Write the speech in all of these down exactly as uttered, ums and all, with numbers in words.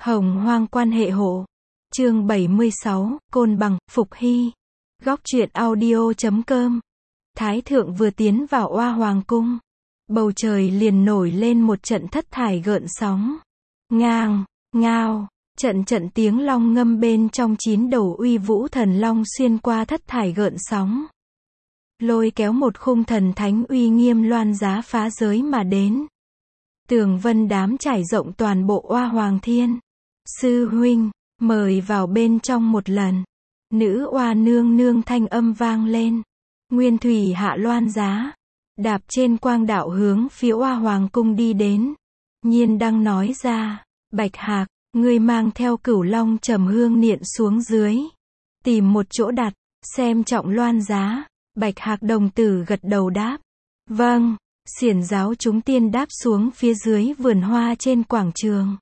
Hồng hoang quan hệ hộ. Chương bảy mươi sáu, Côn Bằng, Phục Hy. Góc truyện audio chấm com. Thái thượng vừa tiến vào Oa Hoàng cung, bầu trời liền nổi lên một trận thất thải gợn sóng. Ngang, ngao, trận trận tiếng long ngâm bên trong chín đầu uy vũ thần long xuyên qua thất thải gợn sóng, lôi kéo một khung thần thánh uy nghiêm loan giá phá giới mà đến. Tường vân đám trải rộng toàn bộ Oa Hoàng Thiên. Sư huynh, mời vào bên trong một lần. Nữ oa nương nương thanh âm vang lên. Nguyên thủy hạ loan giá, đạp trên quang đạo hướng phía Oa Hoàng cung đi đến. Nhiên đang nói ra, Bạch Hạc, ngươi mang theo Cửu Long trầm hương niệm xuống dưới, tìm một chỗ đặt, xem trọng loan giá. Bạch Hạc đồng tử gật đầu đáp, vâng. Xiển giáo chúng tiên đáp xuống phía dưới vườn hoa trên quảng trường,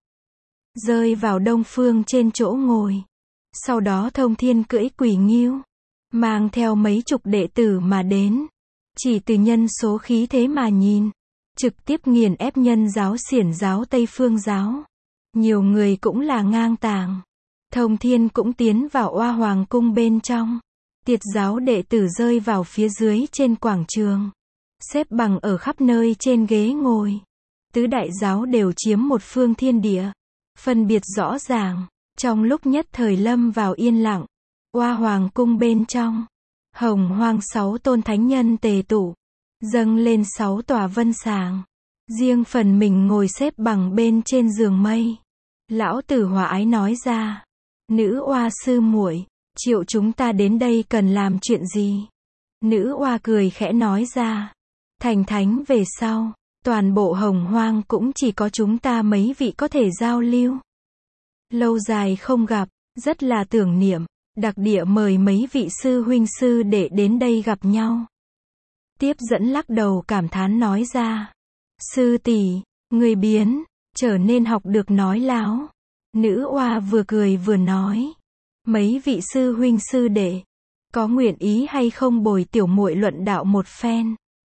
rơi vào đông phương trên chỗ ngồi. Sau đó Thông Thiên cưỡi quỷ nghiêu, mang theo mấy chục đệ tử mà đến. Chỉ từ nhân số khí thế mà nhìn, trực tiếp nghiền ép nhân giáo xiển giáo Tây Phương giáo. Nhiều người cũng là ngang tàng. Thông Thiên cũng tiến vào Oa Hoàng cung bên trong. Tiệt giáo đệ tử rơi vào phía dưới trên quảng trường, xếp bằng ở khắp nơi trên ghế ngồi. Tứ đại giáo đều chiếm một phương thiên địa, phân biệt rõ ràng. Trong lúc nhất thời lâm vào yên lặng, Oa Hoàng cung bên trong, hồng hoang sáu tôn thánh nhân tề tụ, dâng lên sáu tòa vân sàng, riêng phần mình ngồi xếp bằng bên trên giường mây. Lão tử hòa ái nói ra, nữ oa sư muội, triệu chúng ta đến đây cần làm chuyện gì? Nữ oa cười khẽ nói ra, thành thánh về sau, toàn bộ hồng hoang cũng chỉ có chúng ta mấy vị có thể giao lưu. Lâu dài không gặp, rất là tưởng niệm, đặc địa mời mấy vị sư huynh sư đệ đến đây gặp nhau. Tiếp dẫn lắc đầu cảm thán nói ra, sư tỷ, người biến, trở nên học được nói láo. Nữ oa vừa cười vừa nói, mấy vị sư huynh sư đệ, có nguyện ý hay không bồi tiểu muội luận đạo một phen?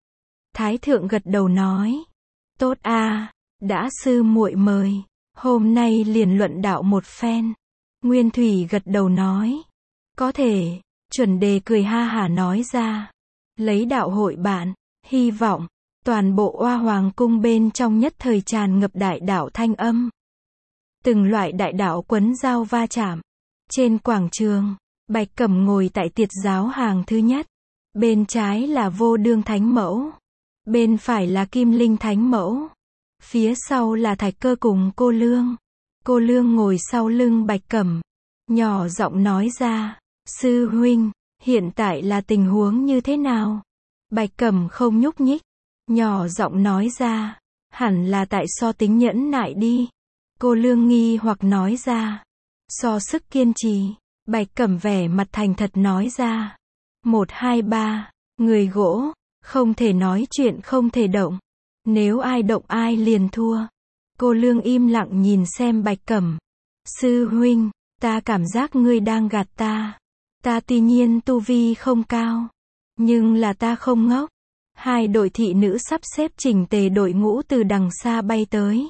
Thái thượng gật đầu nói, tốt a, đã sư muội mời, hôm nay liền luận đạo một phen. Nguyên thủy gật đầu nói, có thể. Chuẩn đề cười ha hả nói ra, lấy đạo hội bạn, hy vọng toàn bộ Oa Hoàng cung bên trong nhất thời tràn ngập đại đạo thanh âm. Từng loại đại đạo quấn giao va chạm. Trên quảng trường, Bạch Cẩm ngồi tại tiệt giáo hàng thứ nhất. Bên trái là Vô Đương Thánh Mẫu, bên phải là Kim Linh Thánh Mẫu, phía sau là Thạch Cơ cùng Cô Lương. Cô Lương ngồi sau lưng Bạch Cẩm, nhỏ giọng nói ra, sư huynh, hiện tại là tình huống như thế nào? Bạch Cẩm không nhúc nhích, nhỏ giọng nói ra, hẳn là tại so tính nhẫn nại đi. Cô Lương nghi hoặc nói ra, so sức kiên trì. Bạch Cẩm vẻ mặt thành thật nói ra, một hai ba, người gỗ, không thể nói chuyện không thể động. Nếu ai động ai liền thua. Cô Lương im lặng nhìn xem Bạch Cẩm. Sư huynh, ta cảm giác ngươi đang gạt ta. Ta tuy nhiên tu vi không cao, nhưng là ta không ngốc. Hai đội thị nữ sắp xếp chỉnh tề đội ngũ từ đằng xa bay tới,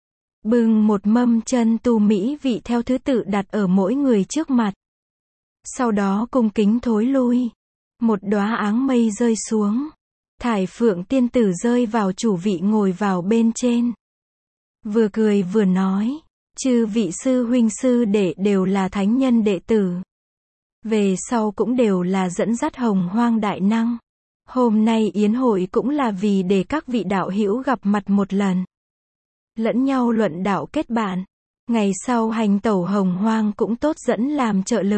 bưng một mâm chân tu mỹ vị theo thứ tự đặt ở mỗi người trước mặt. Sau đó cung kính thối lui. Một đóa áng mây rơi xuống, Thải Phượng tiên tử rơi vào chủ vị ngồi vào bên trên. Vừa cười vừa nói, chư vị sư huynh sư đệ đều là thánh nhân đệ tử, về sau cũng đều là dẫn dắt hồng hoang đại năng. Hôm nay yến hội cũng là vì để các vị đạo hữu gặp mặt một lần, lẫn nhau luận đạo kết bạn, ngày sau hành tẩu hồng hoang cũng tốt dẫn làm trợ lực.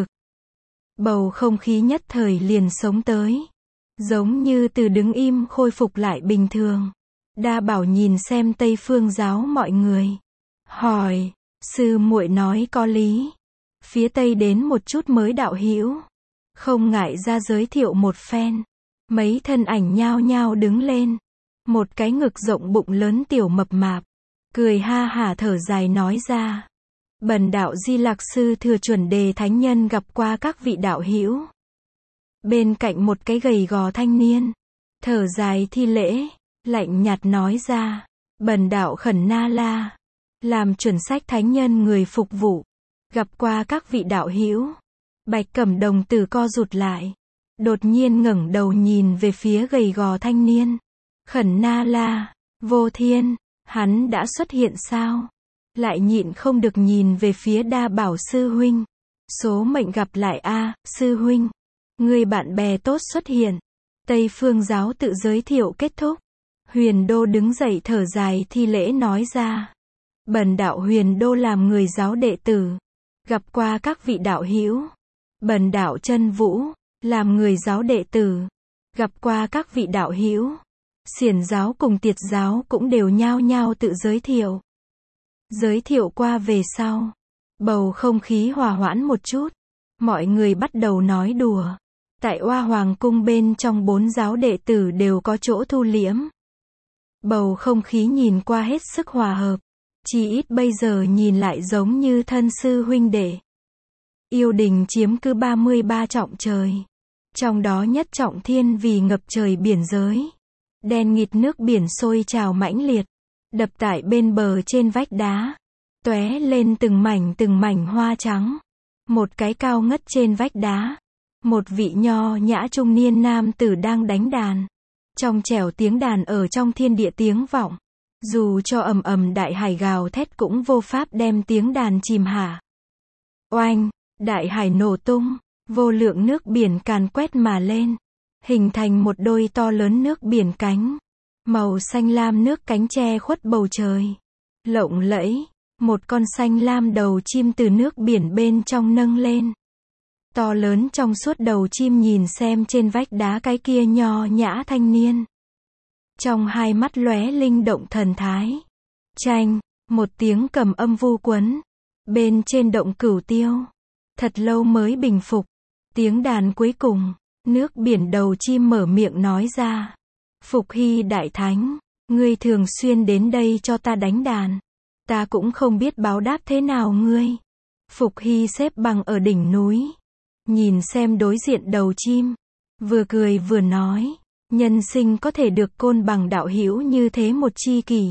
Bầu không khí nhất thời liền sống tới, giống như từ đứng im khôi phục lại bình thường. Đa Bảo nhìn xem Tây Phương giáo mọi người, hỏi, sư muội nói có lý, phía Tây đến một chút mới đạo hữu, không ngại ra giới thiệu một phen. Mấy thân ảnh nhao nhao đứng lên, một cái ngực rộng bụng lớn tiểu mập mạp, cười ha hả thở dài nói ra, bần đạo Di Lạc sư thừa Chuẩn Đề thánh nhân gặp qua các vị đạo hữu. Bên cạnh một cái gầy gò thanh niên, thở dài thi lễ, lạnh nhạt nói ra, bần đạo Khẩn Na La, làm chuẩn sách thánh nhân người phục vụ. Gặp qua các vị đạo hữu. Bạch Cẩm đồng tử co rụt lại. Đột nhiên ngẩng đầu nhìn về phía gầy gò thanh niên. Khẩn na la, Vô Thiên, hắn đã xuất hiện sao? Lại nhịn không được nhìn về phía Đa Bảo sư huynh. Số mệnh gặp lại a, sư huynh. Người bạn bè tốt xuất hiện. Tây Phương giáo tự giới thiệu kết thúc. Huyền Đô đứng dậy thở dài thi lễ nói ra. Bần đạo Huyền Đô làm người giáo đệ tử. Gặp qua các vị đạo hữu. Bần đạo Chân Vũ, làm người giáo đệ tử. Gặp qua các vị đạo hữu. Xiển giáo cùng Tiệt giáo cũng đều nhao nhao tự giới thiệu. Giới thiệu qua về sau. Bầu không khí hòa hoãn một chút. Mọi người bắt đầu nói đùa. Tại Oa Hoàng cung bên trong bốn giáo đệ tử đều có chỗ thu liễm. Bầu không khí nhìn qua hết sức hòa hợp. Chỉ ít bây giờ nhìn lại giống như thân sư huynh đệ. Yêu đình chiếm cứ ba mươi ba trọng trời. Trong đó nhất trọng thiên vì ngập trời biển giới. Đen nghịt nước biển sôi trào mãnh liệt. Đập tại bên bờ trên vách đá. Tóe lên từng mảnh từng mảnh hoa trắng. Một cái cao ngất trên vách đá. Một vị nho nhã trung niên nam tử đang đánh đàn. Trong trẻo tiếng đàn ở trong thiên địa tiếng vọng. Dù cho ầm ầm đại hải gào thét cũng vô pháp đem tiếng đàn chìm hả. Oanh, đại hải nổ tung, vô lượng nước biển càn quét mà lên. Hình thành một đôi to lớn nước biển cánh. Màu xanh lam nước cánh che khuất bầu trời. Lộng lẫy, một con xanh lam đầu chim từ nước biển bên trong nâng lên. To lớn trong suốt đầu chim nhìn xem trên vách đá cái kia nho nhã thanh niên. Trong hai mắt lóe linh động thần thái. Chanh, một tiếng cầm âm vu quấn. Bên trên động cửu tiêu. Thật lâu mới bình phục. Tiếng đàn cuối cùng, nước biển đầu chim mở miệng nói ra. Phục Hy đại thánh, ngươi thường xuyên đến đây cho ta đánh đàn. Ta cũng không biết báo đáp thế nào ngươi. Phục Hy xếp bằng ở đỉnh núi. Nhìn xem đối diện đầu chim. Vừa cười vừa nói. Nhân sinh có thể được Côn Bằng đạo hữu như thế một chi kỷ.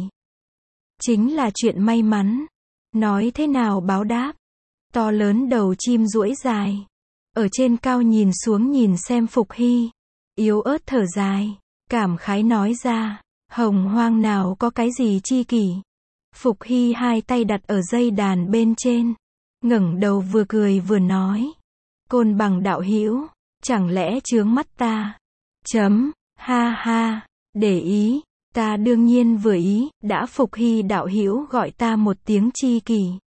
Chính là chuyện may mắn. Nói thế nào báo đáp. To lớn đầu chim duỗi dài. Ở trên cao nhìn xuống nhìn xem Phục Hy. Yếu ớt thở dài. Cảm khái nói ra. Hồng hoang nào có cái gì chi kỷ. Phục Hy hai tay đặt ở dây đàn bên trên. Ngẩng đầu vừa cười vừa nói. Côn Bằng đạo hữu, chẳng lẽ chướng mắt ta? Chấm, ha ha, để ý, ta đương nhiên vừa ý, đã Phục Hy đạo hữu gọi ta một tiếng chi kỷ.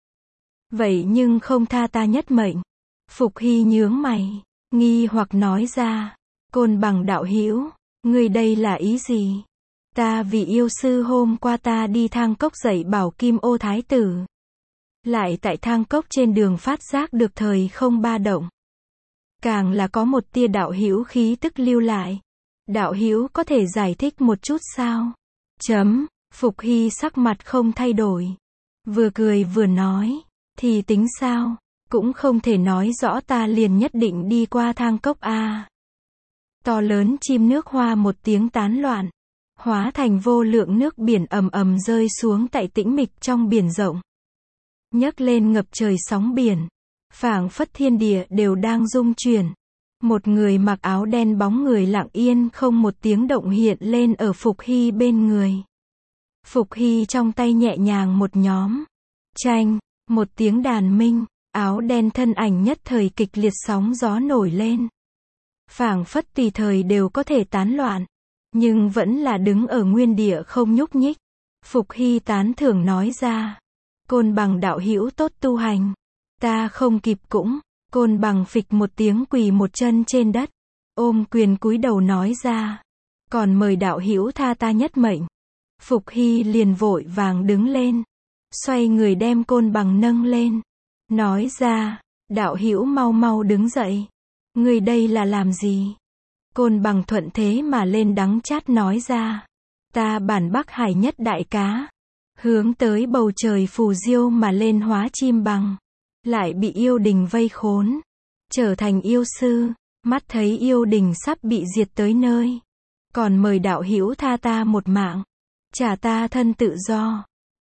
Vậy nhưng không tha ta nhất mệnh. Phục Hy nhướng mày, nghi hoặc nói ra. Côn Bằng đạo hữu, ngươi đây là ý gì? Ta vì yêu sư hôm qua ta đi thang cốc dạy bảo Kim Ô Thái tử. Lại tại thang cốc trên đường phát giác được thời không ba động. Càng là có một tia đạo hữu khí tức lưu lại. Đạo hữu có thể giải thích một chút sao? Chấm, Phục Hy sắc mặt không thay đổi. Vừa cười vừa nói, thì tính sao? Cũng không thể nói rõ ta liền nhất định đi qua thang cốc a. To lớn chim nước hoa một tiếng tán loạn. Hóa thành vô lượng nước biển ầm ầm rơi xuống tại tĩnh mịch trong biển rộng. Nhấc lên ngập trời sóng biển. Phảng phất thiên địa đều đang rung chuyển. Một người mặc áo đen bóng người lặng yên không một tiếng động hiện lên ở Phục Hy bên người. Phục Hy trong tay nhẹ nhàng một nhóm. Chanh, một tiếng đàn minh, áo đen thân ảnh nhất thời kịch liệt sóng gió nổi lên. Phảng phất tùy thời đều có thể tán loạn. Nhưng vẫn là đứng ở nguyên địa không nhúc nhích. Phục Hy tán thưởng nói ra. Côn Bằng đạo hữu tốt tu hành. Ta không kịp cũng. Côn Bằng phịch một tiếng quỳ một chân trên đất. Ôm quyền cúi đầu nói ra. Còn mời đạo hữu tha ta nhất mệnh. Phục Hy liền vội vàng đứng lên. Xoay người đem Côn Bằng nâng lên. Nói ra. Đạo hữu mau mau đứng dậy. Người đây là làm gì? Côn Bằng thuận thế mà lên đắng chát nói ra. Ta bản Bắc Hải nhất đại cá. Hướng tới bầu trời phù diêu mà lên hóa chim bằng. Lại bị yêu đình vây khốn. Trở thành yêu sư. Mắt thấy yêu đình sắp bị diệt tới nơi. Còn mời đạo hữu tha ta một mạng. Trả ta thân tự do.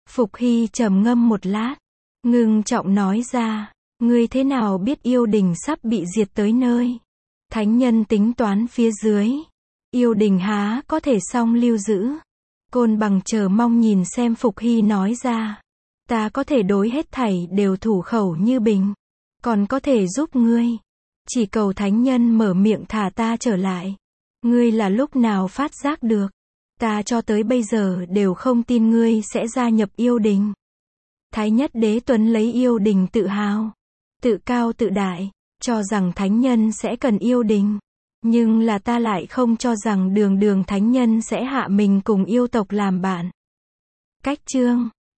Phục Hy trầm ngâm một lát, ngưng trọng nói ra, ngươi thế nào biết yêu đình sắp bị diệt tới nơi? Thánh nhân tính toán phía dưới, yêu đình há có thể song lưu giữ. Côn Bằng chờ mong nhìn xem Phục Hy nói ra, ta có thể đối hết thảy đều thủ khẩu như bình, còn có thể giúp ngươi. Chỉ cầu thánh nhân mở miệng thả ta trở lại. Ngươi là lúc nào phát giác được? Ta cho tới bây giờ đều không tin ngươi sẽ gia nhập yêu đình. Thái Nhất Đế Tuấn lấy yêu đình tự hào, tự cao tự đại, cho rằng thánh nhân sẽ cần yêu đình. Nhưng là ta lại không cho rằng đường đường thánh nhân sẽ hạ mình cùng yêu tộc làm bạn. Cách chương